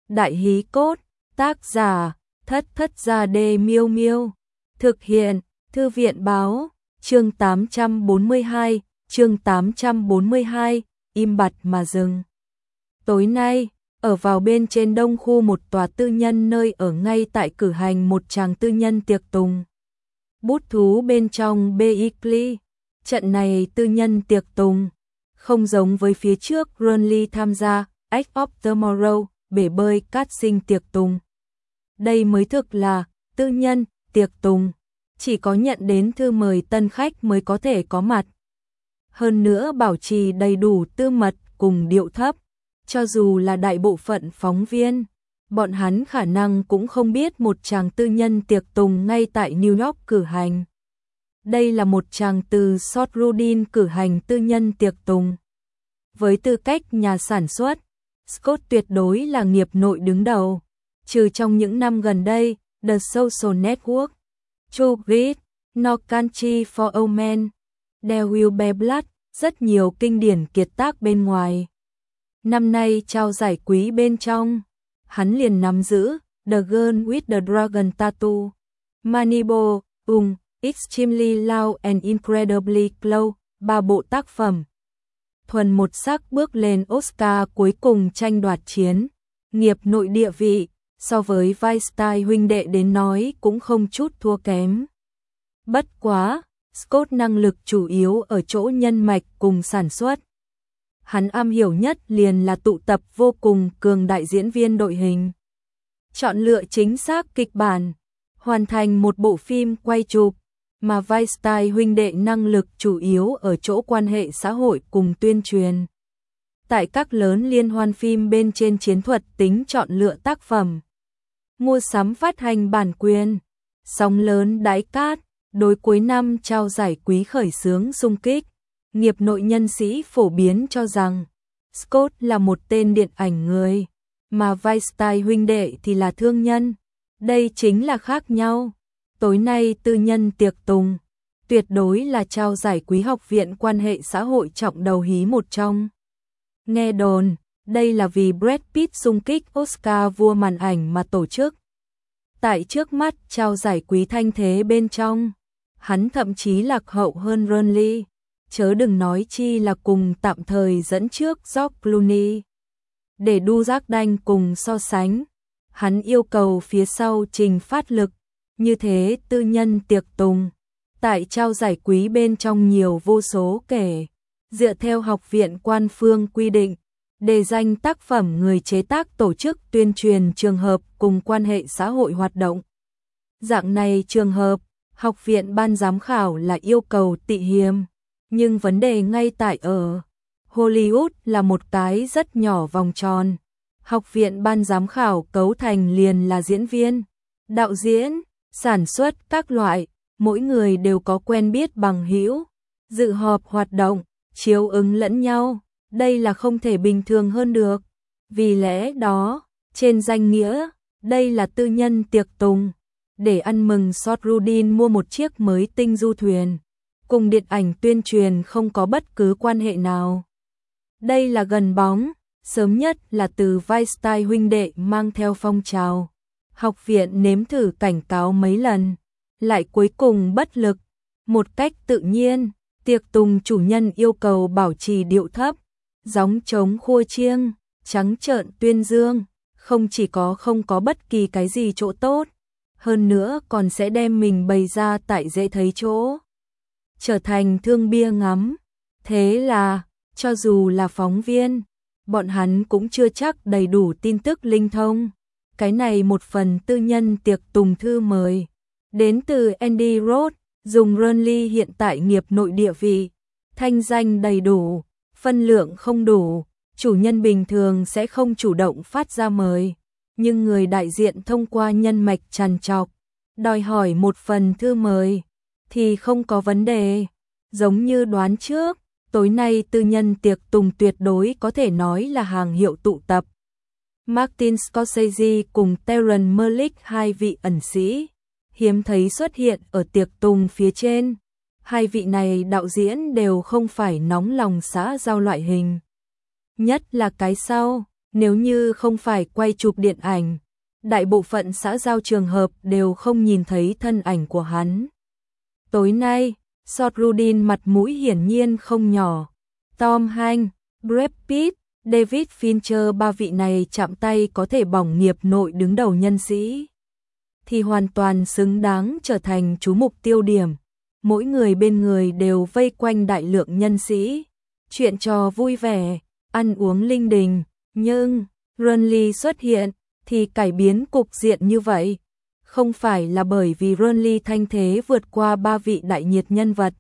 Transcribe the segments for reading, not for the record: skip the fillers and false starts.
Đại hí cốt, tác giả, Thất Thất Gia Đê Miêu Miêu. Thực hiện, Thư viện báo, chương 842, chương 842, im bặt mà dừng. Tối nay, ở vào bên trên đông khu một tòa tư nhân nơi ở ngay tại cử hành một tràng tư nhân tiệc tùng. Bút thú bên trong Beakley, trận này tư nhân tiệc tùng, không giống với phía trước Runley tham gia Act of Tomorrow, bể bơi cát sinh tiệc tùng. Đây mới thực là tư nhân tiệc tùng, chỉ có nhận đến thư mời tân khách mới có thể có mặt. Hơn nữa bảo trì đầy đủ tư mật cùng điệu thấp, cho dù là đại bộ phận phóng viên, bọn hắn khả năng cũng không biết một tràng tư nhân tiệc tùng ngay tại New York cử hành. Đây là một tràng từ Short Rudin cử hành tư nhân tiệc tùng. Với tư cách nhà sản xuất, Scott tuyệt đối là nghiệp nội đứng đầu. Trừ trong những năm gần đây, The Social Network, True Grit, No Country for Old Men, There Will Be Blood, rất nhiều kinh điển kiệt tác bên ngoài. Năm nay trao giải quý bên trong, hắn liền nắm giữ The Girl with the Dragon Tattoo, Moneyball, Extremely Loud and Incredibly Close, 3 bộ tác phẩm. Thuần một sắc bước lên Oscar cuối cùng tranh đoạt chiến. Nghiệp nội địa vị, so với Weinstein huynh đệ đến nói cũng không chút thua kém. Bất quá, Scott năng lực chủ yếu ở chỗ nhân mạch cùng sản xuất. Hắn am hiểu nhất liền là tụ tập vô cùng cường đại diễn viên đội hình. Chọn lựa chính xác kịch bản, hoàn thành một bộ phim quay chụp, mà Weinstein huynh đệ năng lực chủ yếu ở chỗ quan hệ xã hội cùng tuyên truyền. Tại các lớn liên hoan phim bên trên chiến thuật tính chọn lựa tác phẩm, mua sắm phát hành bản quyền, sóng lớn đãi cát, đối cuối năm trao giải quý khởi xướng xung kích. Nghiệp nội nhân sĩ phổ biến cho rằng Scott là một tên điện ảnh người, mà Weinstein huynh đệ thì là thương nhân. Đây chính là khác nhau. Tối nay tư nhân tiệc tùng, tuyệt đối là trao giải quý học viện quan hệ xã hội trọng đầu hí một trong. Nghe đồn, đây là vì Brad Pitt xung kích Oscar vua màn ảnh mà tổ chức. Tại trước mắt trao giải quý thanh thế bên trong, hắn thậm chí lạc hậu hơn Runley, chớ đừng nói chi là cùng tạm thời dẫn trước George Clooney. Để đu giác đanh cùng so sánh, hắn yêu cầu phía sau trình phát lực, như thế tư nhân tiệc tùng. Tại trao giải quý bên trong nhiều vô số kể, dựa theo học viện quan phương quy định, đề danh tác phẩm người chế tác tổ chức tuyên truyền trường hợp cùng quan hệ xã hội hoạt động. Dạng này trường hợp, học viện ban giám khảo là yêu cầu tị hiềm, nhưng vấn đề ngay tại ở Hollywood là một cái rất nhỏ vòng tròn. Học viện ban giám khảo cấu thành liền là diễn viên, đạo diễn, sản xuất các loại, mỗi người đều có quen biết bằng hữu, dự họp hoạt động, chiếu ứng lẫn nhau, đây là không thể bình thường hơn được. Vì lẽ đó, trên danh nghĩa, đây là tư nhân tiệc tùng, để ăn mừng Short Rudin mua một chiếc mới tinh du thuyền, cùng điện ảnh tuyên truyền không có bất cứ quan hệ nào. Đây là gần bóng, sớm nhất là từ Weinstein huynh đệ mang theo phong trào. Học viện nếm thử cảnh cáo mấy lần, lại cuối cùng bất lực. Một cách tự nhiên, tiệc tùng chủ nhân yêu cầu bảo trì điệu thấp, gióng trống khua chiêng, trắng trợn tuyên dương, không chỉ không có bất kỳ cái gì chỗ tốt, hơn nữa còn sẽ đem mình bày ra tại dễ thấy chỗ, trở thành thương bia ngắm. Thế là, cho dù là phóng viên, bọn hắn cũng chưa chắc đầy đủ tin tức linh thông. Cái này một phần tư nhân tiệc tùng thư mời, đến từ Andy Roth, dùng Runley hiện tại nghiệp nội địa vị, thanh danh đầy đủ, phân lượng không đủ, chủ nhân bình thường sẽ không chủ động phát ra mời, nhưng người đại diện thông qua nhân mạch trằn trọc, đòi hỏi một phần thư mời, thì không có vấn đề. Giống như đoán trước, tối nay tư nhân tiệc tùng tuyệt đối có thể nói là hàng hiệu tụ tập. Martin Scorsese cùng Terrence Malick, hai vị ẩn sĩ, hiếm thấy xuất hiện ở tiệc tùng phía trên. Hai vị này đạo diễn đều không phải nóng lòng xã giao loại hình. Nhất là cái sau, Nếu như không phải quay chụp điện ảnh, đại bộ phận xã giao trường hợp đều không nhìn thấy thân ảnh của hắn. Tối nay, Seth Rogen mặt mũi hiển nhiên không nhỏ. Tom Hanks, Brad Pitt, David Fincher, ba vị này chạm tay có thể bỏng nghiệp nội đứng đầu nhân sĩ, thì hoàn toàn xứng đáng trở thành chú mục tiêu điểm. Mỗi người bên người đều vây quanh đại lượng nhân sĩ, chuyện trò vui vẻ, ăn uống linh đình, nhưng Renly xuất hiện thì cải biến cục diện như vậy. Không phải là bởi vì Renly thanh thế vượt qua ba vị đại nhiệt nhân vật,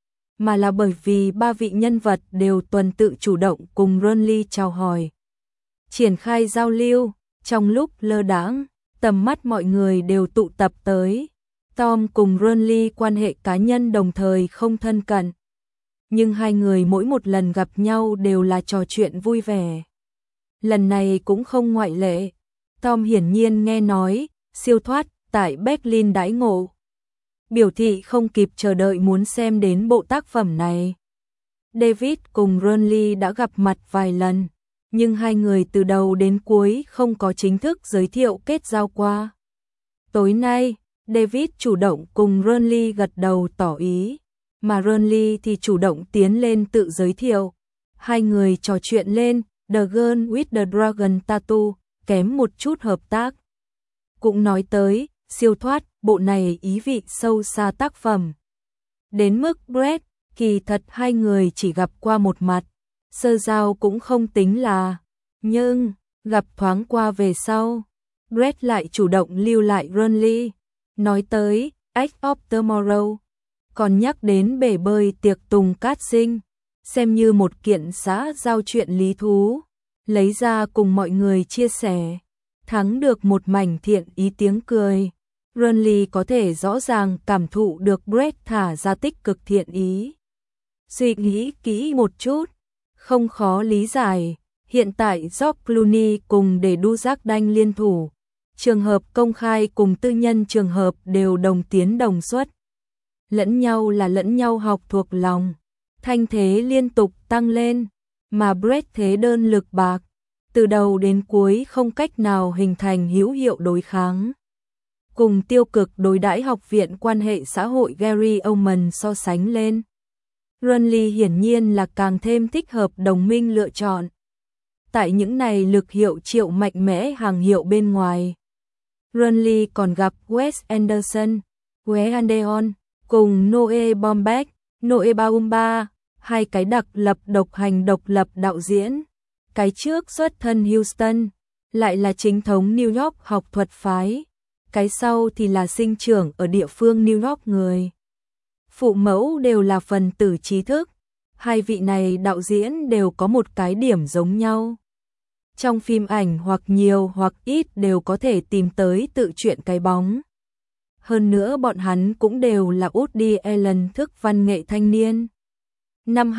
mà là bởi vì ba vị nhân vật đều tuần tự chủ động cùng Renly chào hỏi, triển khai giao lưu. Trong lúc lơ đãng, tầm mắt mọi người đều tụ tập tới. Tom cùng Renly quan hệ cá nhân đồng thời không thân cận, nhưng hai người mỗi một lần gặp nhau đều là trò chuyện vui vẻ. Lần này cũng không ngoại lệ. Tom hiển nhiên nghe nói siêu thoát tại Berlin đãi ngộ, biểu thị không kịp chờ đợi muốn xem đến bộ tác phẩm này. David cùng Renly đã gặp mặt vài lần, nhưng hai người từ đầu đến cuối không có chính thức giới thiệu kết giao qua. Tối nay, David chủ động cùng Renly gật đầu tỏ ý, mà Renly thì chủ động tiến lên tự giới thiệu. Hai người trò chuyện lên The Girl with the Dragon Tattoo, kém một chút hợp tác. Cũng nói tới siêu thoát, bộ này ý vị sâu xa tác phẩm. Đến mức Brad, kỳ thật hai người chỉ gặp qua một mặt, sơ giao cũng không tính là, nhưng gặp thoáng qua về sau, Brad lại chủ động lưu lại Renly, nói tới Edge of Tomorrow, còn nhắc đến bể bơi tiệc tùng cát sinh, xem như một kiện xã giao chuyện lý thú, lấy ra cùng mọi người chia sẻ, thắng được một mảnh thiện ý tiếng cười. Renly có thể rõ ràng cảm thụ được Brad thả ra tích cực thiện ý. Suy nghĩ kỹ một chút, không khó lý giải, hiện tại George Clooney cùng để đu giác đanh liên thủ, trường hợp công khai cùng tư nhân trường hợp đều đồng tiến đồng xuất. Lẫn nhau là lẫn nhau học thuộc lòng, thanh thế liên tục tăng lên, mà Brad thế đơn lực bạc, từ đầu đến cuối không cách nào hình thành hữu hiệu đối kháng. Cùng tiêu cực đối đãi học viện quan hệ xã hội Gary Oldman so sánh lên, Renly hiển nhiên là càng thêm thích hợp đồng minh lựa chọn. Tại những này lực hiệu triệu mạnh mẽ hàng hiệu bên ngoài, Renly còn gặp Wes Anderson, Wes Anderson cùng Noah Baumbach, Noah Baumbach, hai cái đặc lập độc hành độc lập đạo diễn. Cái trước xuất thân Houston, lại là chính thống New York học thuật phái. Cái sau thì là sinh trưởng ở địa phương New York người. Phụ mẫu đều là phần tử trí thức. Hai vị này đạo diễn đều có một cái điểm giống nhau. Trong phim ảnh hoặc nhiều hoặc ít đều có thể tìm tới tự truyện cái bóng. Hơn nữa bọn hắn cũng đều là Woody Allen thức văn nghệ thanh niên. Năm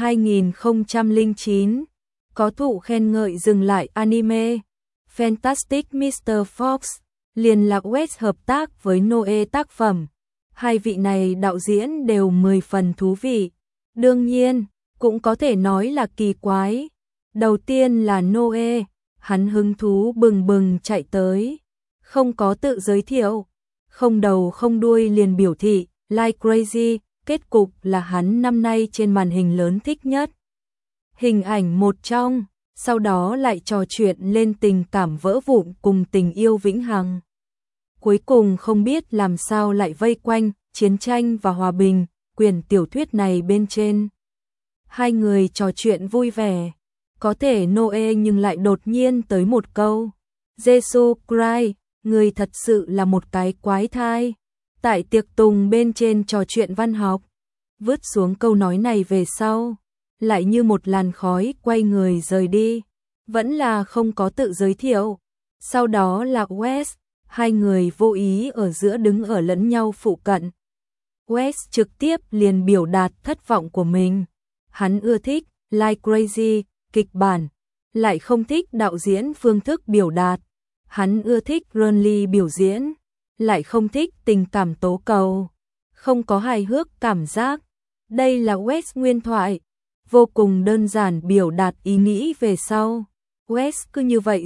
2009, có thụ khen ngợi dừng lại anime Fantastic Mr. Fox, liền lạc West hợp tác với Noah tác phẩm. Hai vị này đạo diễn đều 10 phần thú vị. Đương nhiên, cũng có thể nói là kỳ quái. Đầu tiên là Noah, hắn hứng thú bừng bừng chạy tới, không có tự giới thiệu, không đầu không đuôi liền biểu thị, like crazy, kết cục là hắn năm nay trên màn hình lớn thích nhất. Hình ảnh một trong, sau đó lại trò chuyện lên tình cảm vỡ vụn cùng tình yêu vĩnh hằng. Cuối cùng không biết làm sao lại vây quanh chiến tranh và hòa bình, quyển tiểu thuyết này bên trên. Hai người trò chuyện vui vẻ, có thể Noah nhưng lại đột nhiên tới một câu. Jesus Christ, người thật sự là một cái quái thai. Tại tiệc tùng bên trên trò chuyện văn học, vứt xuống câu nói này về sau, lại như một làn khói quay người rời đi, vẫn là không có tự giới thiệu. Sau đó là Wes, hai người vô ý ở giữa đứng ở lẫn nhau phụ cận. Wes trực tiếp liền biểu đạt thất vọng của mình. Hắn ưa thích Like Crazy, kịch bản, lại không thích đạo diễn phương thức biểu đạt. Hắn ưa thích Renly biểu diễn, lại không thích tình cảm tố cầu, không có hài hước cảm giác. Đây là Wes nguyên thoại, vô cùng đơn giản biểu đạt ý nghĩ về sau. West cứ như vậy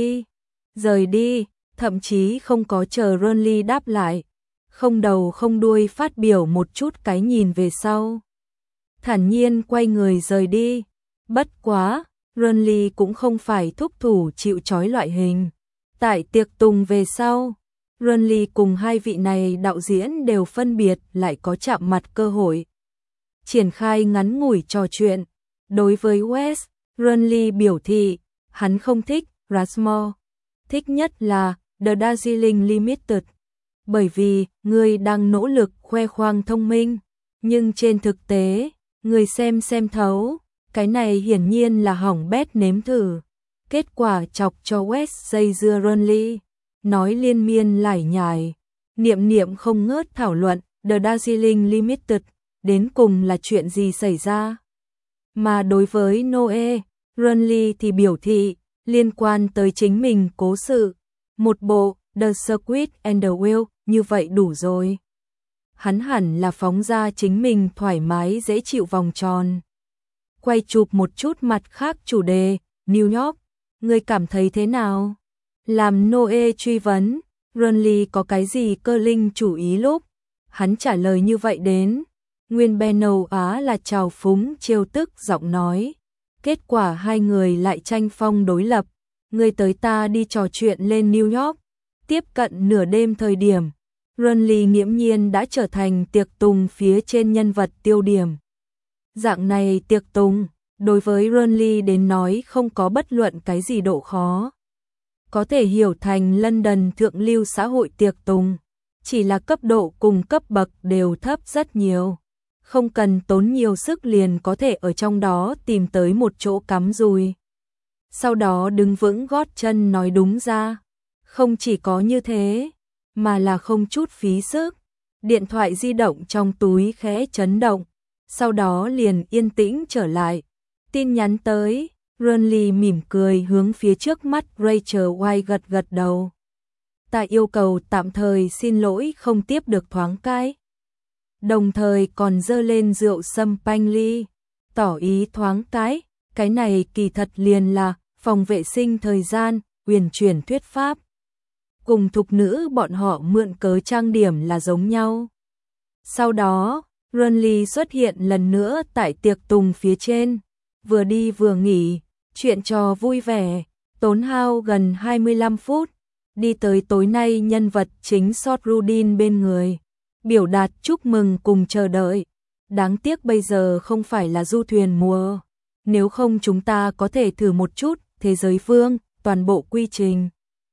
rời đi, thậm chí không có chờ Renly đáp lại, không đầu không đuôi phát biểu một chút cái nhìn về sau. Thản nhiên quay người rời đi, bất quá, Renly cũng không phải thúc thủ chịu trói loại hình. Tại tiệc tùng về sau, Renly cùng hai vị này đạo diễn đều phân biệt lại có chạm mặt cơ hội. Triển khai ngắn ngủi trò chuyện, đối với West, Renly biểu thị, hắn không thích Rushmore, thích nhất là The Darjeeling Limited, bởi vì người đang nỗ lực khoe khoang thông minh, nhưng trên thực tế, người xem thấu, cái này hiển nhiên là hỏng bét nếm thử. Kết quả chọc cho West dây dưa Renly, nói liên miên lải nhải, niệm không ngớt thảo luận The Darjeeling Limited, đến cùng là chuyện gì xảy ra. Mà đối với Noe, Renly thì biểu thị, liên quan tới chính mình cố sự, một bộ The Circuit and the Wheel, như vậy đủ rồi. Hắn hẳn là phóng ra chính mình thoải mái dễ chịu vòng tròn. Quay chụp một chút mặt khác chủ đề, New York, người cảm thấy thế nào? Làm Noe truy vấn, Renly có cái gì cơ linh chủ ý lúc? Hắn trả lời như vậy đến. Nguyên Ben Âu Á là trào phúng trêu tức giọng nói. Kết quả hai người lại tranh phong đối lập. Người tới ta đi trò chuyện lên New York. Tiếp cận nửa đêm thời điểm, Renly nghiễm nhiên đã trở thành tiệc tùng phía trên nhân vật tiêu điểm. Dạng này tiệc tùng, đối với Renly đến nói không có bất luận cái gì độ khó. Có thể hiểu thành London thượng lưu xã hội tiệc tùng, chỉ là cấp độ cùng cấp bậc đều thấp rất nhiều. Không cần tốn nhiều sức liền có thể ở trong đó tìm tới một chỗ cắm rùi. Sau đó đứng vững gót chân nói đúng ra. Không chỉ có như thế, mà là không chút phí sức. Điện thoại di động trong túi khẽ chấn động, sau đó liền yên tĩnh trở lại. Tin nhắn tới, Renly mỉm cười hướng phía trước mắt Rachel White gật đầu. Ta yêu cầu tạm thời xin lỗi không tiếp được thoáng cái. Đồng thời còn dơ lên rượu sâm panh ly, tỏ ý thoáng cái này kỳ thật liền là phòng vệ sinh thời gian, uyển chuyển thuyết pháp. Cùng thục nữ bọn họ mượn cớ trang điểm là giống nhau. Sau đó, Renly xuất hiện lần nữa tại tiệc tùng phía trên, vừa đi vừa nghỉ, chuyện trò vui vẻ, tốn hao gần 25 phút, đi tới tối nay nhân vật chính Sotruddin bên người, biểu đạt chúc mừng cùng chờ đợi. Đáng tiếc bây giờ không phải là du thuyền mùa, nếu không chúng ta có thể thử một chút thế giới phương, toàn bộ quy trình.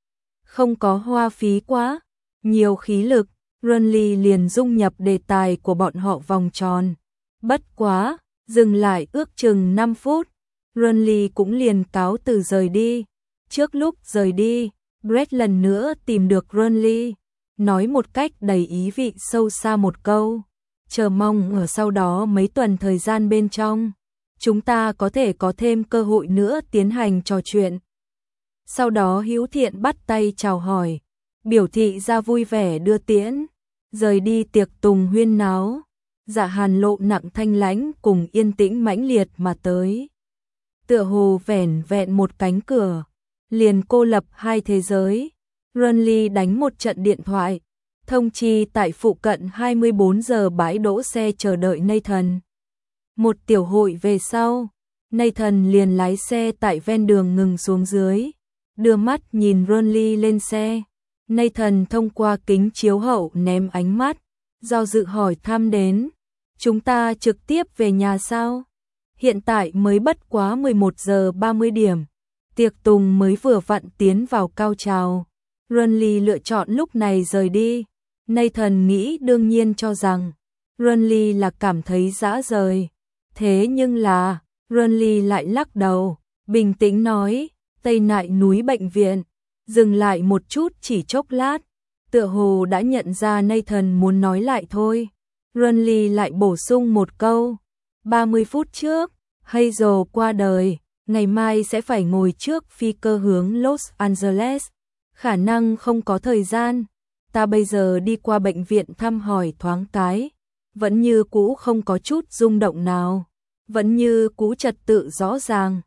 Không có hoa phí quá, nhiều khí lực, Renly liền dung nhập đề tài của bọn họ vòng tròn. Bất quá, dừng lại ước chừng 5 phút, Renly cũng liền cáo từ rời đi. Trước lúc rời đi, Brett lần nữa tìm được Renly, nói một cách đầy ý vị sâu xa một câu. Chờ mong ở sau đó mấy tuần thời gian bên trong, chúng ta có thể có thêm cơ hội nữa tiến hành trò chuyện. Sau đó Hữu Thiện bắt tay chào hỏi, biểu thị ra vui vẻ đưa tiễn, rời đi tiệc tùng huyên náo. Dạ Hàn lộ nặng thanh lãnh cùng yên tĩnh mãnh liệt mà tới. Tựa hồ vẻn vẹn một cánh cửa, liền cô lập hai thế giới. Renly đánh một trận điện thoại, thông chi tại phụ cận 24 giờ bãi đỗ xe chờ đợi Nathan. Một tiểu hội về sau, Nathan liền lái xe tại ven đường ngừng xuống dưới, đưa mắt nhìn Renly lên xe. Nathan thông qua kính chiếu hậu ném ánh mắt, do dự hỏi thăm đến. Chúng ta trực tiếp về nhà sao? Hiện tại mới bất quá 11 giờ 30 điểm. Tiệc tùng mới vừa vặn tiến vào cao trào. Renly lựa chọn lúc này rời đi. Nathan nghĩ đương nhiên cho rằng Renly là cảm thấy dã rời. Thế nhưng là Renly lại lắc đầu, bình tĩnh nói, Tây Nại núi bệnh viện. Dừng lại một chút chỉ chốc lát, tựa hồ đã nhận ra Nathan muốn nói lại thôi. Renly lại bổ sung một câu, 30 phút trước, Hazel qua đời, ngày mai sẽ phải ngồi trước phi cơ hướng Los Angeles, khả năng không có thời gian. Ta bây giờ đi qua bệnh viện thăm hỏi thoáng cái, vẫn như cũ không có chút rung động nào, vẫn như cũ trật tự rõ ràng.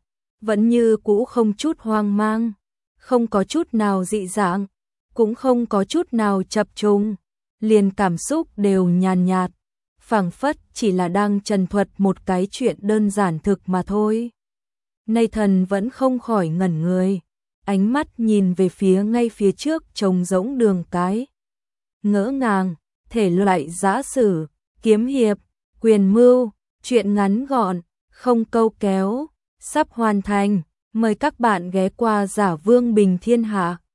vẫn như cũ không chút hoang mang, không có chút nào dị dạng, cũng không có chút nào chập trùng, liền cảm xúc đều nhàn nhạt, phảng phất chỉ là đang trần thuật một cái chuyện đơn giản thực mà thôi. Nathan vẫn không khỏi ngẩn người, ánh mắt nhìn về phía ngay phía trước trống rỗng đường cái. Ngỡ ngàng, thể loại giã sử, kiếm hiệp, quyền mưu, truyện ngắn gọn, không câu kéo, sắp hoàn thành, mời các bạn ghé qua Giả Vương Bình Thiên Hạ.